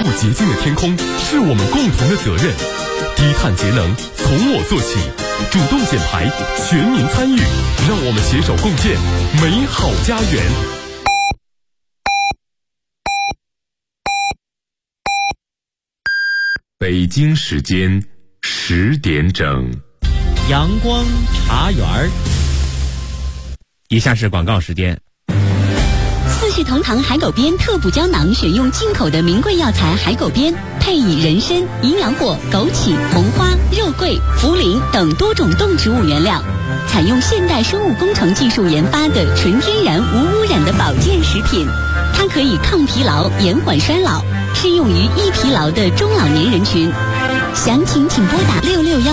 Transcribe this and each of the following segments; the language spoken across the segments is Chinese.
阳光茶园。以下是广告时间。 4世同堂海狗鞭特补胶囊，选用进口的名贵药材海狗鞭，配以人参、营养果、枸杞、红花、肉桂、茯苓等多种动植物原料，采用现代生物工程技术研发的纯天然无污染的保健食品。它可以抗疲劳、延缓衰老，适用于易疲劳的中老年人群。详情请拨打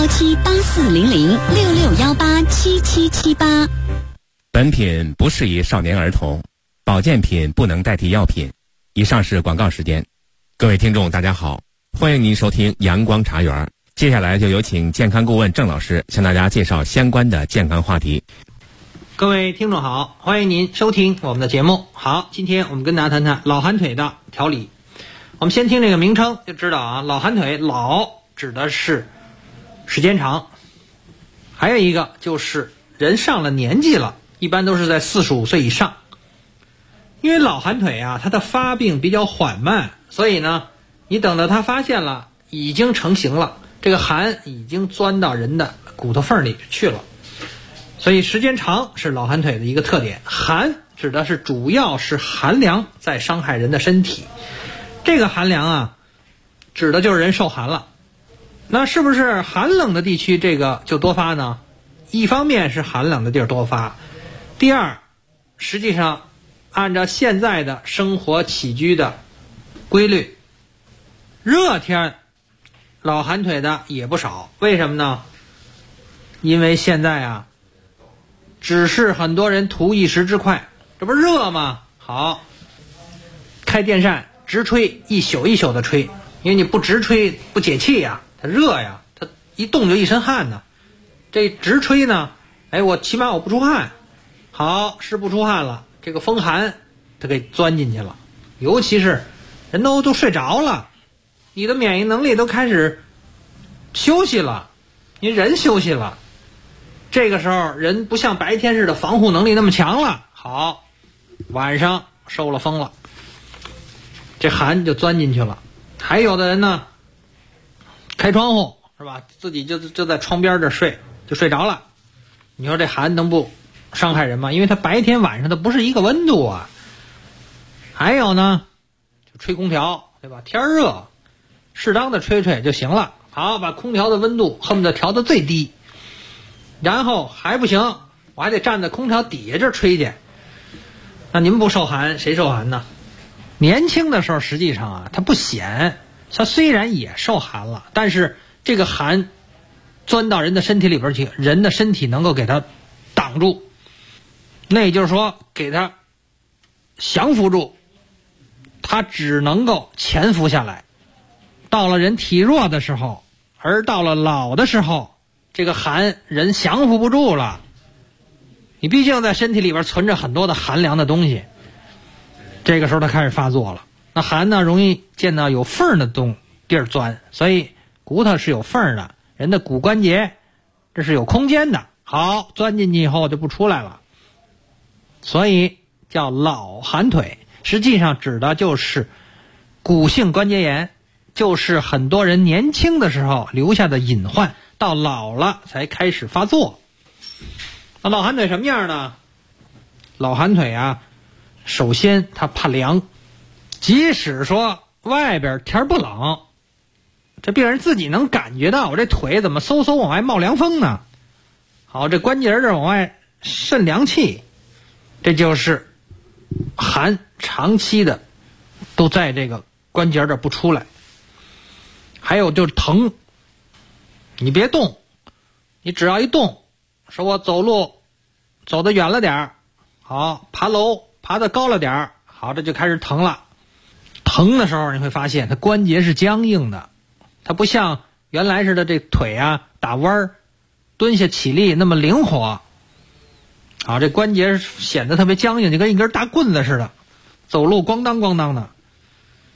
6617840066187778。 本品不适宜少年儿童，保健品不能代替药品。以上是广告时间。各位听众大家好，欢迎您收听阳光茶园。接下来就有请健康顾问郑老师向大家介绍相关的健康话题。 各位听众好，欢迎您收听我们的节目。好，今天我们跟大家谈谈老寒腿的调理。我们先听这个名称就知道啊，老寒腿，老指的是时间长，还有一个就是人上了年纪了，一般都是在45岁以上。因为老寒腿啊，它的发病比较缓慢，所以呢，你等到它发现了，已经成型了，这个寒已经钻到人的骨头缝里去了，所以时间长是老寒腿的一个特点。寒指的是主要是寒凉在伤害人的身体，这个寒凉啊，指的就是人受寒了。那是不是寒冷的地区这个就多发呢？一方面是寒冷的地儿多发，第二，实际上按照现在的生活起居的规律，热天老寒腿的也不少。为什么呢？因为现在啊，只是很多人图一时之快，这不是热吗？好，开电扇直吹，一宿一宿的吹，因为你不直吹不解气呀，它热呀，它一动就一身汗呢。这直吹呢，我起码我不出汗，好，是不出汗了，这个风寒它给钻进去了，尤其是人都睡着了，你的免疫能力都开始休息了，你人休息了，这个时候人不像白天似的防护能力那么强了，好，晚上受了风了，这寒就钻进去了。还有的人呢，开窗户是吧，自己就在窗边这睡，就睡着了，你说这寒能不伤害人吗？因为它白天晚上它不是一个温度啊。还有呢，就吹空调，对吧？天热，适当的吹吹就行了。好，把空调的温度恨不得调到最低，然后还不行，我还得站在空调底下这吹去。那您不受寒，谁受寒呢？年轻的时候实际上啊，它不显，它虽然也受寒了，但是这个寒钻到人的身体里边去，人的身体能够给它挡住，那也就是说给它降服住，它只能够潜伏下来。到了人体弱的时候，而到了老的时候，这个寒人降服不住了，你毕竟在身体里边存着很多的寒凉的东西，这个时候它开始发作了。那寒呢，容易见到有缝的地儿钻，所以骨头是有缝的，人的骨关节这是有空间的，好，钻进去以后就不出来了，所以叫老寒腿。实际上指的就是骨性关节炎，就是很多人年轻的时候留下的隐患，到老了才开始发作。那老寒腿什么样呢？老寒腿啊，首先它怕凉，即使说外边天不冷，这病人自己能感觉到我这腿怎么嗖嗖往外冒凉风呢？好，这关节这往外渗凉气，这就是寒长期的都在这个关节这不出来。还有就是疼，你别动，你只要一动，说我走路走得远了点，好，爬楼爬得高了点，好，这就开始疼了。疼的时候你会发现它关节是僵硬的，它不像原来似的这腿啊打弯蹲下起立那么灵活，好，这关节显得特别僵硬，就跟一根大棍子似的，走路咣当咣当的。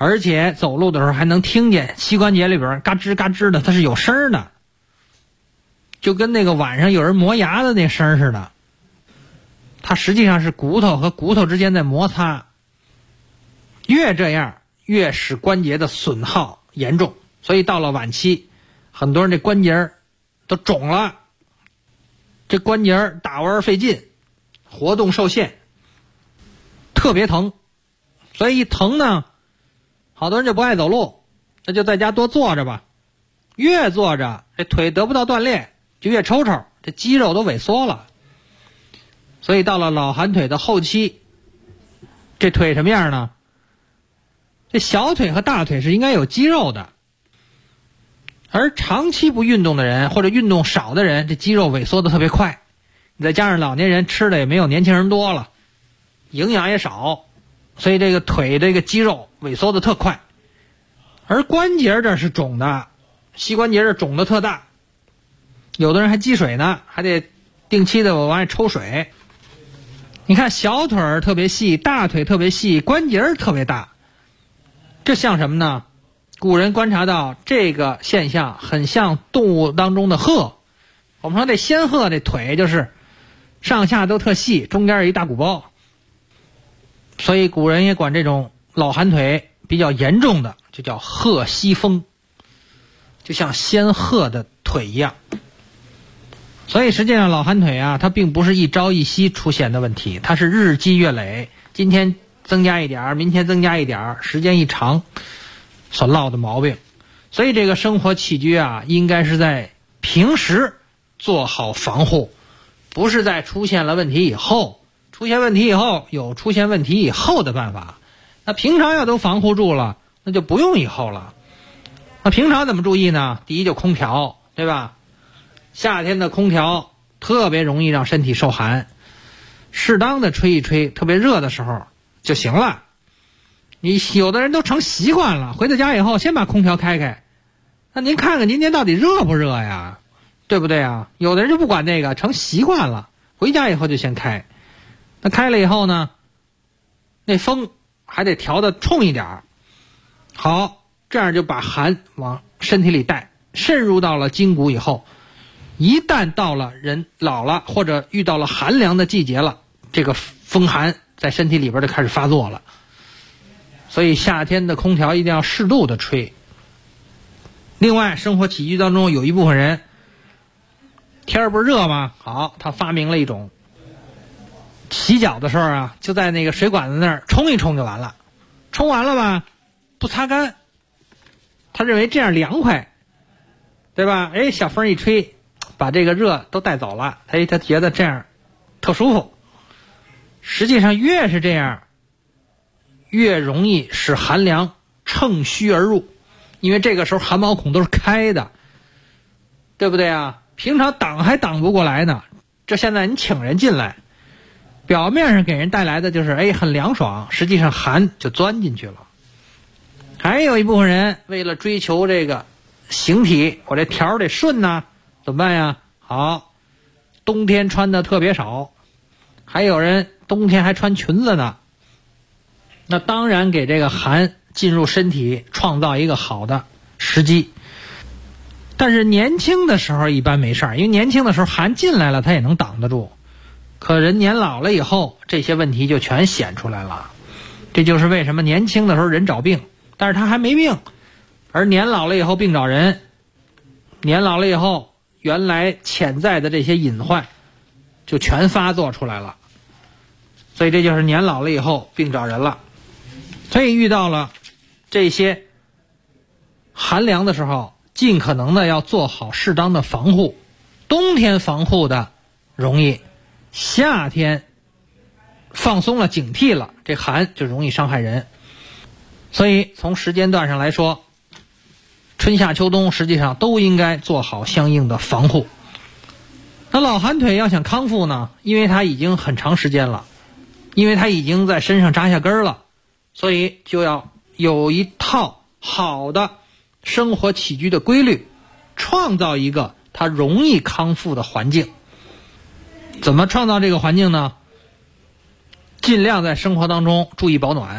而且走路的时候还能听见膝关节里边嘎吱嘎吱的，它是有声的，就跟那个晚上有人磨牙的那声似的。它实际上是骨头和骨头之间在摩擦，越这样越使关节的损耗严重，所以到了晚期，很多人这关节都肿了，这关节打弯费劲，活动受限，特别疼。所以一疼呢，好多人就不爱走路，那就在家多坐着吧。越坐着，这腿得不到锻炼，就越抽抽，这肌肉都萎缩了。所以到了老寒腿的后期，这腿什么样呢？这小腿和大腿是应该有肌肉的，而长期不运动的人或者运动少的人，这肌肉萎缩的特别快。你再加上老年人吃的也没有年轻人多了，营养也少，所以这个腿这个肌肉萎缩的特快。而关节这是肿的，膝关节这肿的特大，有的人还积水呢，还得定期的往外抽水。你看小腿特别细，大腿特别细，关节特别大，这像什么呢？古人观察到这个现象很像动物当中的鹤。我们说这仙鹤这腿就是上下都特细，中间有一大鼓包，所以古人也管这种老寒腿比较严重的就叫鹤膝风，就像仙鹤的腿一样。所以实际上老寒腿啊，它并不是一朝一夕出现的问题，它是日积月累，今天增加一点，明天增加一点，时间一长所落的毛病。所以这个生活起居啊，应该是在平时做好防护，不是在出现了问题以后。出现问题以后有出现问题以后的办法，那平常要都防护住了，那就不用以后了。那平常怎么注意呢？第一就空调，对吧？夏天的空调特别容易让身体受寒，适当的吹一吹，特别热的时候就行了。你有的人都成习惯了，回到家以后先把空调开开，那您看看今天到底热不热呀？对不对啊？有的人就不管那个，成习惯了，回家以后就先开。那开了以后呢，那风还得调的冲一点，好，这样就把寒往身体里带，渗入到了筋骨以后，一旦到了人老了或者遇到了寒凉的季节了，这个风寒在身体里边就开始发作了。所以夏天的空调一定要适度的吹。另外生活起居当中有一部分人天儿不是热吗？好，他发明了一种洗脚的时候啊，就在那个水管子那儿冲一冲就完了，冲完了吧不擦干，他认为这样凉快，对吧？哎，小风一吹把这个热都带走了，他觉得这样特舒服。实际上越是这样越容易使寒凉乘虚而入，因为这个时候汗毛孔都是开的，对不对啊？平常挡还挡不过来呢，这现在你请人进来，表面上给人带来的就是很凉爽，实际上寒就钻进去了。还有一部分人为了追求这个形体，我这条得顺呐，怎么办呀？好，冬天穿的特别少，还有人冬天还穿裙子呢，那当然给这个寒进入身体创造一个好的时机。但是年轻的时候一般没事儿，因为年轻的时候寒进来了他也能挡得住，可人年老了以后这些问题就全显出来了。这就是为什么年轻的时候人找病，但是他还没病，而年老了以后病找人，年老了以后原来潜在的这些隐患就全发作出来了。所以这就是年老了以后病找人了。所以遇到了这些寒凉的时候，尽可能的要做好适当的防护。冬天防护的容易，夏天放松了警惕了，这寒就容易伤害人。所以从时间段上来说，春夏秋冬实际上都应该做好相应的防护。那老寒腿要想康复呢，因为它已经很长时间了，因为它已经在身上扎下根了，所以就要有一套好的生活起居的规律，创造一个它容易康复的环境。怎么创造这个环境呢？尽量在生活当中注意保暖，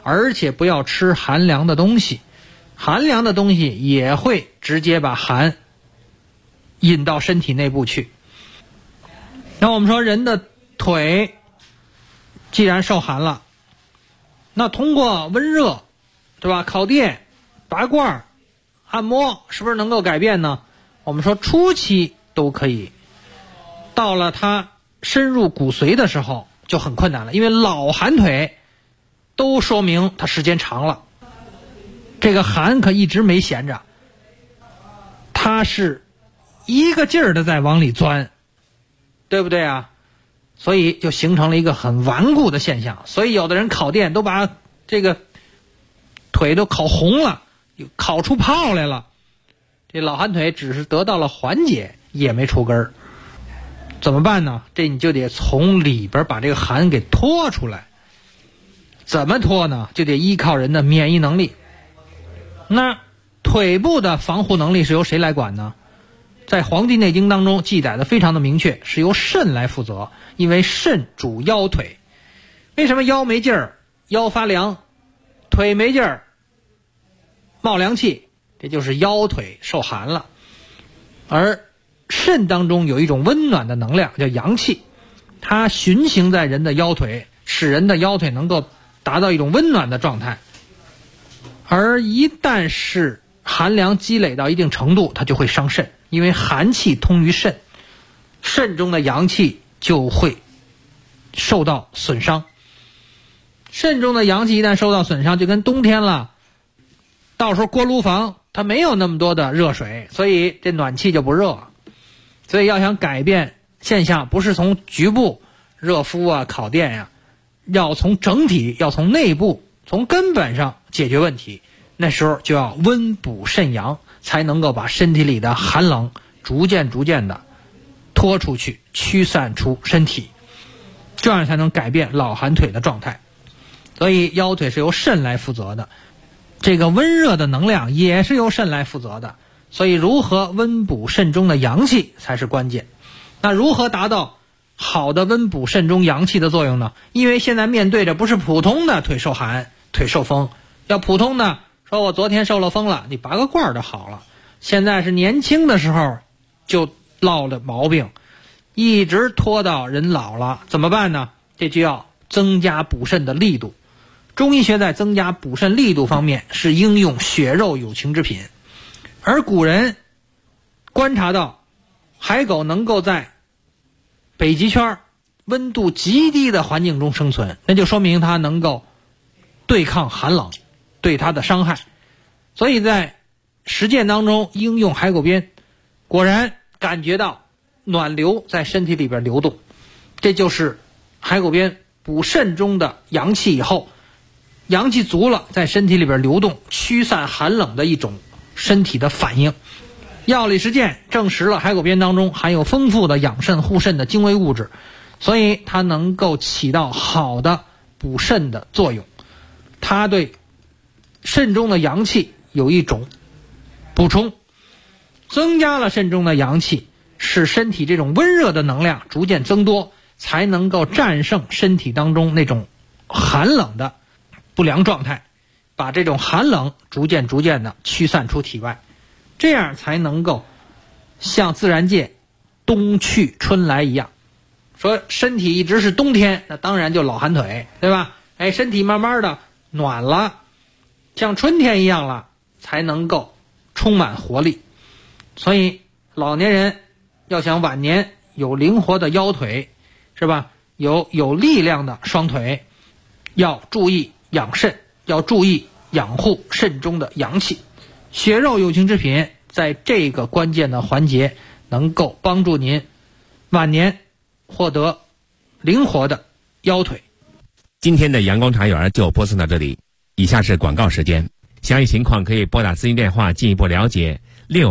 而且不要吃寒凉的东西，寒凉的东西也会直接把寒引到身体内部去。那我们说人的腿既然受寒了，那通过温热，对吧？烤电、拔罐、按摩，是不是能够改变呢？我们说初期都可以，到了它深入骨髓的时候就很困难了，因为老寒腿都说明它时间长了，这个寒可一直没闲着，它是一个劲儿的在往里钻，对不对啊？所以就形成了一个很顽固的现象。所以有的人烤电都把这个腿都烤红了，烤出泡来了，这老寒腿只是得到了缓解，也没除根儿。怎么办呢？这你就得从里边把这个寒给拖出来。怎么拖呢？就得依靠人的免疫能力。那腿部的防护能力是由谁来管呢？在《黄帝内经》当中记载的非常的明确，是由肾来负责，因为肾主腰腿。为什么腰没劲儿，腰发凉，腿没劲儿，冒凉气？这就是腰腿受寒了。而肾当中有一种温暖的能量叫阳气，它循行在人的腰腿，使人的腰腿能够达到一种温暖的状态。而一旦是寒凉积累到一定程度，它就会伤肾，因为寒气通于肾，肾中的阳气就会受到损伤。肾中的阳气一旦受到损伤，就跟冬天了，到时候锅炉房它没有那么多的热水，所以这暖气就不热。所以要想改变现象，不是从局部热敷啊、烤电呀，要从整体，要从内部，从根本上解决问题。那时候就要温补肾阳，才能够把身体里的寒冷逐渐的拖出去，驱散出身体，这样才能改变老寒腿的状态。所以腰腿是由肾来负责的，这个温热的能量也是由肾来负责的。所以如何温补肾中的阳气才是关键。那如何达到好的温补肾中阳气的作用呢？因为现在面对着不是普通的腿受寒、腿受风，要普通的说我昨天受了风了，你拔个罐就好了。现在是年轻的时候就落了毛病，一直拖到人老了，怎么办呢？这就要增加补肾的力度。中医学在增加补肾力度方面是应用血肉有情之品。而古人观察到海狗能够在北极圈温度极低的环境中生存，那就说明它能够对抗寒冷对它的伤害。所以在实践当中应用海狗鞭，果然感觉到暖流在身体里边流动，这就是海狗鞭补肾中的阳气以后，阳气足了在身体里边流动，驱散寒冷的一种身体的反应。药理实践证实了海狗鞭当中含有丰富的养肾护肾的精微物质，所以它能够起到好的补肾的作用，它对肾中的阳气有一种补充，增加了肾中的阳气，使身体这种温热的能量逐渐增多，才能够战胜身体当中那种寒冷的不良状态，把这种寒冷逐渐的驱散出体外，这样才能够像自然界冬去春来一样。说身体一直是冬天，那当然就老寒腿，对吧？身体慢慢的暖了，像春天一样了，才能够充满活力。所以老年人要想晚年有灵活的腰腿，是吧？有力量的双腿，要注意养肾，要注意养护肾中的阳气。血肉有情之品在这个关键的环节能够帮助您晚年获得灵活的腰腿。 今天的阳光茶园就播送到这里，以下是广告时间。详细情况可以拨打咨询电话进一步了解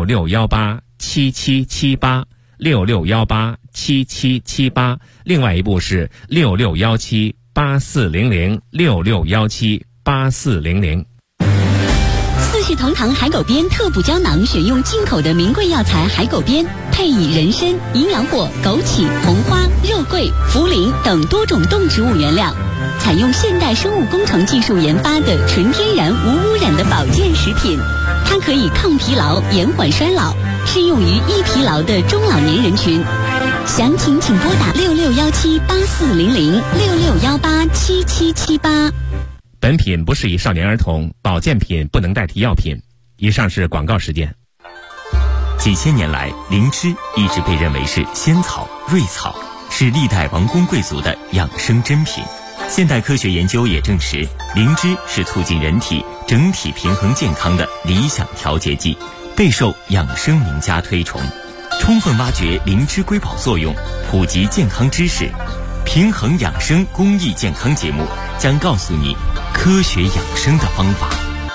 ，66187778 66187778，另外一部是66178400 66178400。 四系同堂海狗鞭特补胶囊选用进口的名贵药材海狗鞭，配以人参、营养果、枸杞、红花、肉桂、茯苓等多种动植物原料， 采用现代生物工程技术研发的纯天然无污染的保健食品，它可以抗疲劳、延缓衰老，适用于易疲劳的中老年人群。详情请拨打6617840066187778。 本品不适宜少年儿童，保健品不能代替药品。以上是广告时间。 几千年来，灵芝一直被认为是仙草、瑞草，是历代王公贵族的养生珍品。现代科学研究也证实，灵芝是促进人体整体平衡健康的理想调节剂，备受养生名家推崇。充分挖掘灵芝瑰宝作用，普及健康知识，平衡养生公益健康节目将告诉你科学养生的方法。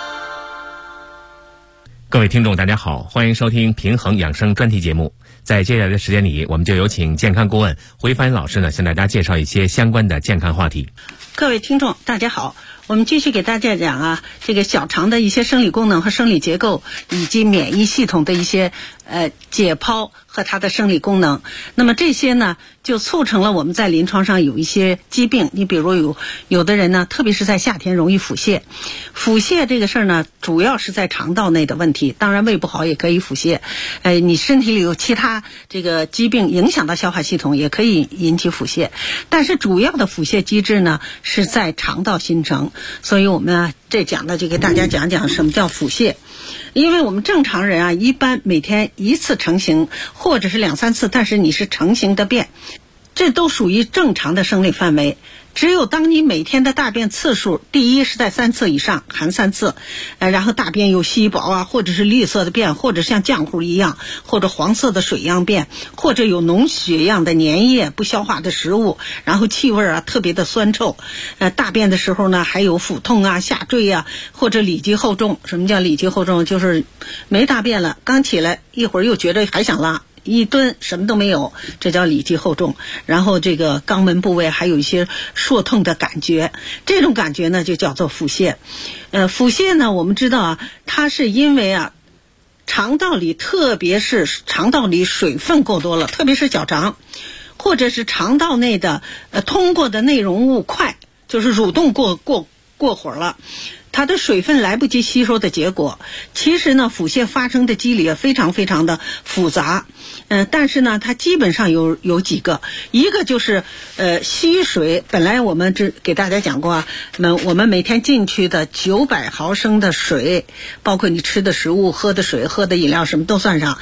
各位听众大家好，欢迎收听平衡养生专题节目。在接下来的时间里，我们就有请健康顾问回帆老师呢，向大家介绍一些相关的健康话题。 各位听众大家好，我们继续给大家讲这个小肠的一些生理功能和生理结构，以及免疫系统的一些解剖和它的生理功能。那么这些呢，就促成了我们在临床上有一些疾病。你比如有的人呢，特别是在夏天容易腹泻。腹泻这个事儿呢，主要是在肠道内的问题，当然胃不好也可以腹泻。你身体里有其他这个疾病影响到消化系统，也可以引起腹泻。但是主要的腹泻机制呢，是在肠道形成。所以我们呢，这讲的就给大家讲讲什么叫腹泻。因为我们正常人一般每天1次成型，或者是2、3次，但是你是成型的便，这都属于正常的生理范围。只有当你每天的大便次数，第一是在3次以上，含3次，然后大便有稀薄或者是绿色的便，或者像浆糊一样，或者黄色的水样便，或者有脓血样的粘液、不消化的食物，然后气味特别的酸臭。大便的时候呢，还有腹痛下坠或者里积厚重。什么叫里积厚重？就是没大便了，刚起来一会儿又觉得还想拉，一蹲什么都没有，这叫里积厚重。然后这个肛门部位还有一些烁痛的感觉，这种感觉呢就叫做腹泻。腹泻呢，我们知道它是因为肠道里，特别是肠道里水分过多了，特别是小肠，或者是肠道内的通过的内容物快，就是蠕动过火了，它的水分来不及吸收的结果。其实呢，腹泻发生的机理也非常非常的复杂，但是呢，它基本上有几个，一个就是吸水。本来我们给大家讲过我们每天进去的900毫升的水，包括你吃的食物、喝的水、喝的饮料什么都算上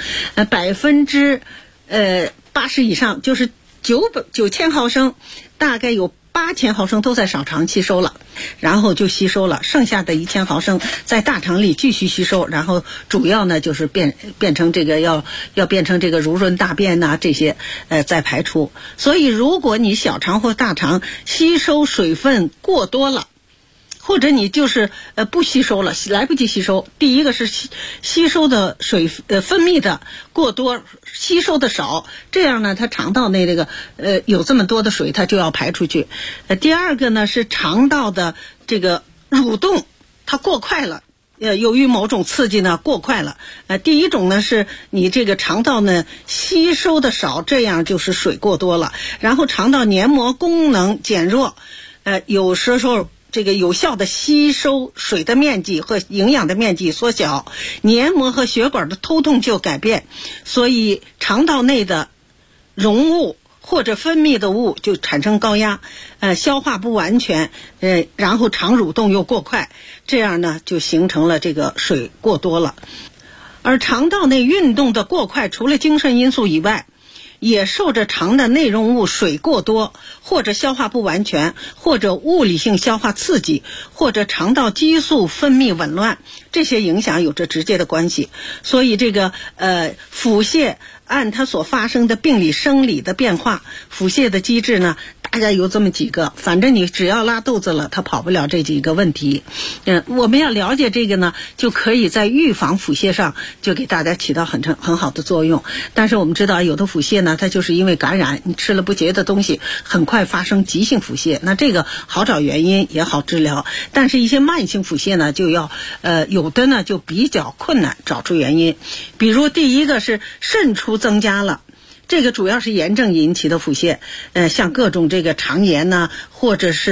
，80%以上，就是9000毫升，大概有8000毫升都在小肠吸收了，然后就吸收了，剩下的1000毫升在大肠里继续吸收，然后主要呢就是变成这个要变成这个濡润大便这些再排出。所以如果你小肠或大肠吸收水分过多了，或者你就是不吸收了，来不及吸收。第一个是吸收的水分泌的过多，吸收的少，这样呢它肠道内这个有这么多的水它就要排出去。第二个呢是肠道的这个蠕动它过快了，由于某种刺激呢过快了。第一种呢是你这个肠道呢吸收的少，这样就是水过多了。然后肠道黏膜功能减弱，有时候这个有效的吸收水的面积和营养的面积缩小，黏膜和血管的通透就改变，所以肠道内的溶物或者分泌的物就产生高压，消化不完全，然后肠蠕动又过快，这样呢就形成了这个水过多了。而肠道内运动的过快，除了精神因素以外，也受着肠的内容物水过多，或者消化不完全，或者物理性消化刺激，或者肠道激素分泌紊乱，这些影响有着直接的关系。所以这个腹泻按它所发生的病理生理的变化，腹泻的机制呢大概有这么几个，反正你只要拉肚子了，它跑不了这几个问题。我们要了解这个呢，就可以在预防腹泻上就给大家起到很好的作用。但是我们知道有的腹泻呢，它就是因为感染，你吃了不洁的东西，很快发生急性腹泻，那这个好找原因也好治疗。但是一些慢性腹泻呢，就要有的呢就比较困难找出原因。比如第一个是渗出增加了，这个主要是炎症引起的腹泻，像各种这个肠炎或者是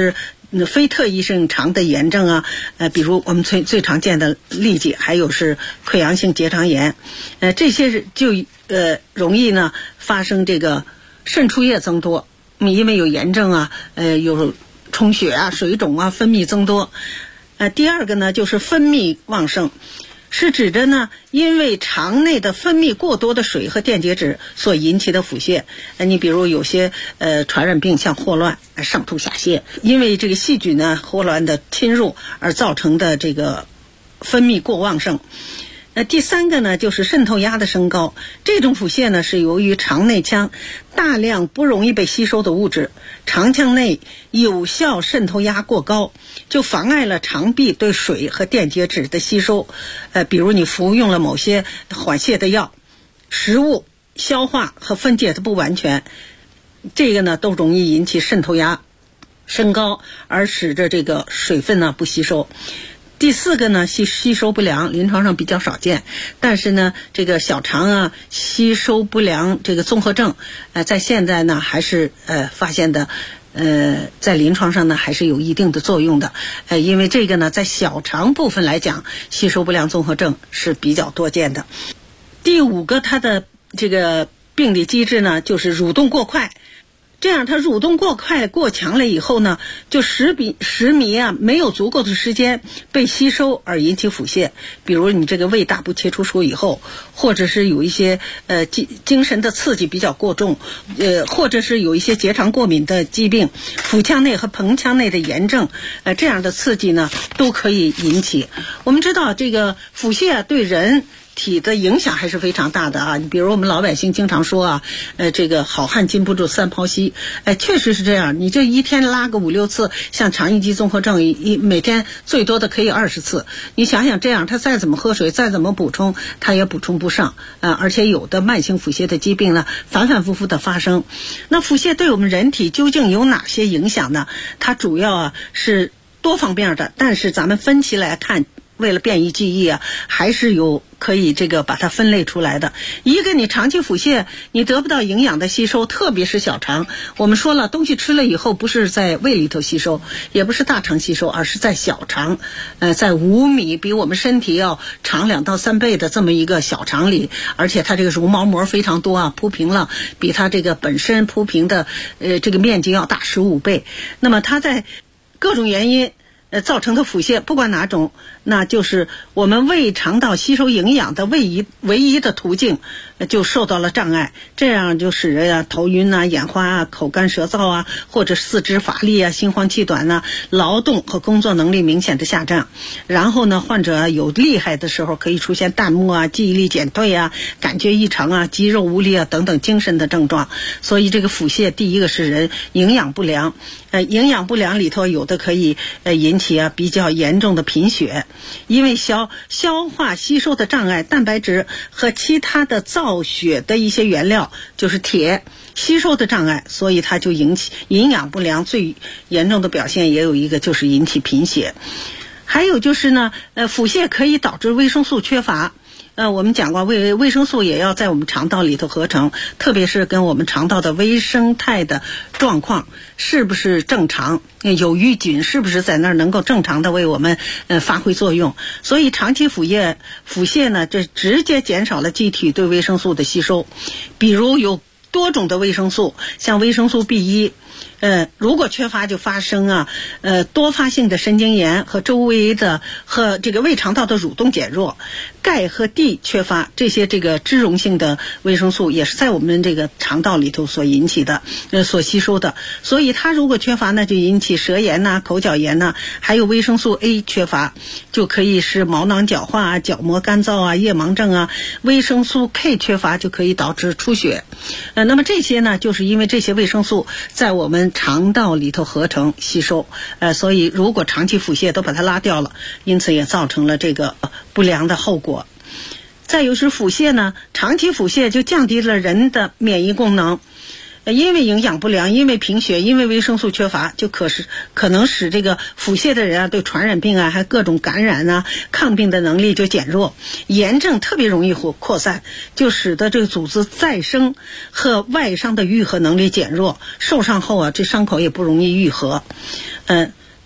非特异性肠的炎症啊，比如我们最常见的痢疾，还有是溃疡性结肠炎，这些就容易呢发生这个肾出液增多，因为有炎症啊，有充血啊、水肿啊、分泌增多。第二个呢就是分泌旺盛，是指着呢因为肠内的分泌过多的水和电解质所引起的腹泻。你比如有些传染病像霍乱，上吐下泻，因为这个细菌呢霍乱的侵入而造成的这个分泌过旺盛。第三个呢就是渗透压的升高，这种腹泻呢是由于肠内腔大量不容易被吸收的物质，肠腔内有效渗透压过高，就妨碍了肠壁对水和电解质的吸收。比如你服用了某些缓泻的药，食物消化和分解的不完全，这个呢都容易引起渗透压升高，而使得这个水分呢不吸收。第四个呢，吸收不良，临床上比较少见，但是呢，这个小肠啊吸收不良这个综合症，在现在呢还是发现的，在临床上呢还是有一定的作用的，因为这个呢在小肠部分来讲，吸收不良综合症是比较多见的。第五个，它的这个病理机制呢，就是蠕动过快。这样它蠕动过快过强了以后呢，就食糜啊没有足够的时间被吸收而引起腹泻。比如你这个胃大部切除术以后，或者是有一些精神的刺激比较过重，或者是有一些结肠过敏的疾病，腹腔内和盆腔内的炎症，这样的刺激呢都可以引起。我们知道这个腹泻对人体的影响还是非常大的啊！你比如我们老百姓经常说啊，这个好汉禁不住三泡稀，确实是这样。你这一天拉个5-6次，像肠易激综合症，每天最多的可以20次。你想想这样，他再怎么喝水，再怎么补充，他也补充不上。而且有的慢性腹泻的疾病呢，反反复复的发生。那腹泻对我们人体究竟有哪些影响呢？它主要啊是多方面的，但是咱们分期来看，为了便于记忆啊，还是有可以这个把它分类出来的。一个，你长期腹泻，你得不到营养的吸收，特别是小肠。我们说了，东西吃了以后不是在胃里头吸收，也不是大肠吸收，而是在小肠，在5米比我们身体要长2到3倍的这么一个小肠里，而且它这个绒毛膜非常多啊，铺平了，比它这个本身铺平的这个面积要大15倍。那么它在各种原因造成的腹泻，不管哪种，那就是我们胃肠道吸收营养的唯一的途径就受到了障碍，这样就使人头晕啊、眼花啊、口干舌燥啊，或者四肢乏力啊、心慌气短啊，劳动和工作能力明显的下降。然后呢，患者有厉害的时候可以出现淡漠啊、记忆力减退啊、感觉异常啊、肌肉无力啊等等精神的症状。所以这个腹泻第一个是人营养不良，营养不良里头有的可以引起啊比较严重的贫血，因为消化吸收的障碍，蛋白质和其他的造血的一些原料就是铁吸收的障碍，所以它就引起营养不良。最严重的表现也有一个就是引起贫血。还有就是呢，腹泻可以导致维生素缺乏。我们讲过，维生素也要在我们肠道里头合成，特别是跟我们肠道的微生态的状况是不是正常，有益菌是不是在那儿能够正常的为我们发挥作用。所以长期腹泻呢，这直接减少了机体对维生素的吸收。比如有多种的维生素，像维生素 B1，如果缺乏就发生多发性的神经炎和周围的和这个胃肠道的蠕动减弱。钙和 D 缺乏，这些这个脂溶性的维生素也是在我们这个肠道里头所引起的所吸收的，所以它如果缺乏呢，就引起舌炎呐、口角炎呐。还有维生素 A 缺乏，就可以使毛囊角化啊、角膜干燥啊、夜盲症啊。维生素 K 缺乏就可以导致出血。那么这些呢，就是因为这些维生素在我们肠道里头合成吸收，所以如果长期腹泻都把它拉掉了，因此也造成了这个不良的后果。再有是腹泻呢，长期腹泻就降低了人的免疫功能，因为营养不良，因为贫血，因为维生素缺乏，就可能使这个腹泻的人对传染病啊，还各种感染啊、抗病的能力就减弱，炎症特别容易扩散，就使得这个组织再生和外伤的愈合能力减弱，受伤后啊，这伤口也不容易愈合。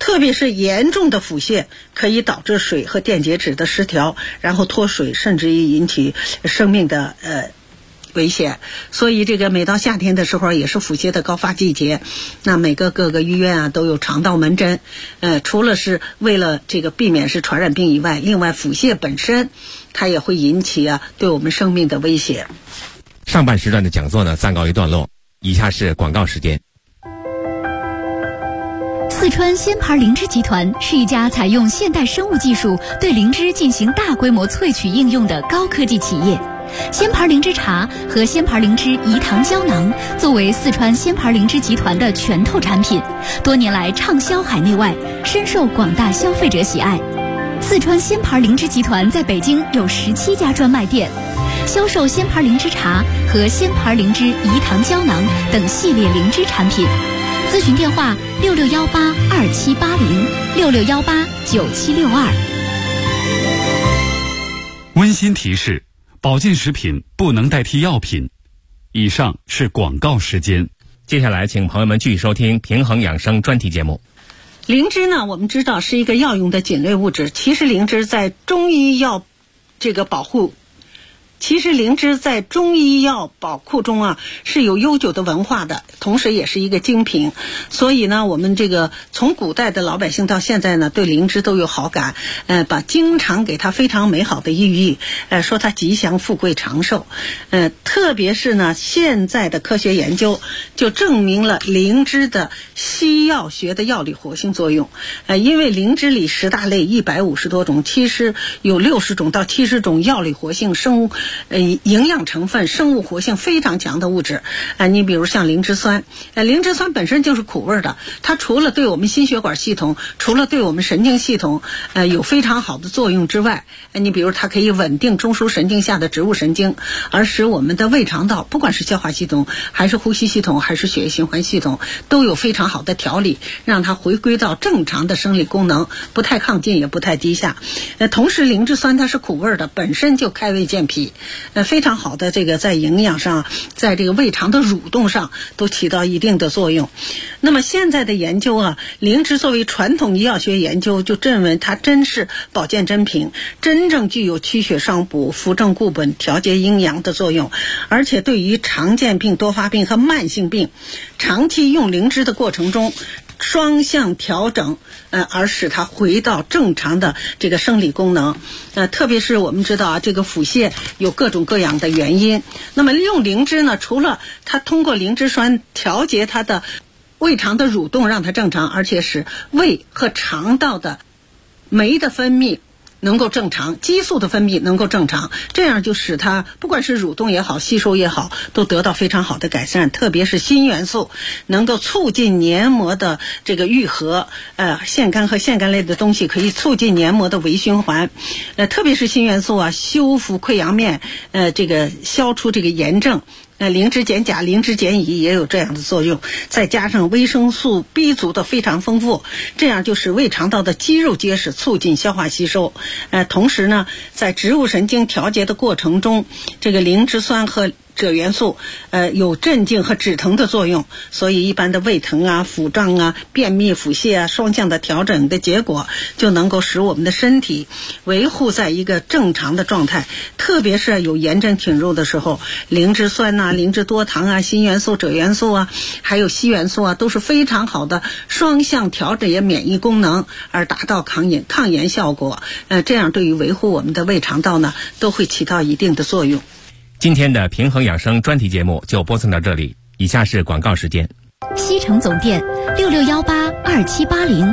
特别是严重的腹泻可以导致水和电解质的失调，然后脱水，甚至于引起生命的危险。所以这个每到夏天的时候也是腹泻的高发季节，那各个医院啊都有肠道门诊，除了是为了这个避免是传染病以外，另外腹泻本身它也会引起对我们生命的威胁。 上半时段的讲座呢暂告一段落，以下是广告时间。 四川鲜牌灵芝集团是一家采用现代生物技术对灵芝进行大规模萃取应用的高科技企业。鲜牌灵芝茶和鲜牌灵芝饴糖胶囊作为四川鲜牌灵芝集团的全透产品，多年来畅销海内外，深受广大消费者喜爱。四川鲜牌灵芝集团在北京有17家专卖店，销售鲜牌灵芝茶和鲜牌灵芝饴糖胶囊等系列灵芝产品。咨询电话66182780，66189762。 温馨提示：保健食品不能代替药品。以上是广告时间。 接下来请朋友们继续收听平衡养生专题节目。 灵芝呢，我们知道是一个药用的菌类物质。其实灵芝在中医药宝库中是有悠久的文化的，同时也是一个精品。所以呢，我们这个从古代的老百姓到现在呢，对灵芝都有好感，经常给它非常美好的寓意，说它吉祥富贵长寿。特别是呢，现在的科学研究就证明了灵芝的西药学的药理活性作用。因为灵芝里10大类150多种，其实有60种到70种药理活性营养成分、生物活性非常强的物质。你比如像灵芝酸，灵芝酸本身就是苦味的，它除了对我们心血管系统，除了对我们神经系统有非常好的作用之外，你比如它可以稳定中枢神经下的植物神经，而使我们的胃肠道，不管是消化系统还是呼吸系统还是血液循环系统，都有非常好的调理，让它回归到正常的生理功能，不太亢进也不太低下。同时灵芝酸它是苦味的，本身就开胃健脾，非常好的这个在营养上，在这个胃肠的蠕动上都起到一定的作用。那么现在的研究灵芝作为传统医药学研究就认为它真是保健珍品，真正具有驱血上补、扶正固本、调节阴阳的作用。而且对于常见病、多发病和慢性病，长期用灵芝的过程中双向调整，而使它回到正常的这个生理功能。特别是我们知道这个腹泻有各种各样的原因，那么利用灵芝呢，除了它通过灵芝酸调节它的胃肠的蠕动让它正常，而且使胃和肠道的酶的分泌能够正常，激素的分泌能够正常，这样就使它不管是蠕动也好，吸收也好，都得到非常好的改善。特别是锌元素能够促进黏膜的这个愈合，腺苷和腺苷类的东西可以促进黏膜的微循环，特别是锌元素修复溃疡面，这个消除这个炎症。灵芝减钾、灵芝减乙也有这样的作用，再加上维生素 B 族的非常丰富，这样就使胃肠道的肌肉结实，促进消化吸收。同时呢，在植物神经调节的过程中，这个灵芝酸和锗元素有镇静和止疼的作用，所以一般的胃疼腹胀便秘、腹泻双向的调整的结果，就能够使我们的身体维护在一个正常的状态。特别是有炎症侵入的时候，灵芝酸灵芝多糖锌元素、锗元素还有硒元素都是非常好的双向调整免疫功能，而达到抗炎效果。这样对于维护我们的胃肠道呢，都会起到一定的作用。 今天的平衡养生专题节目就播送到这里，以下是广告时间。 西城总店66182780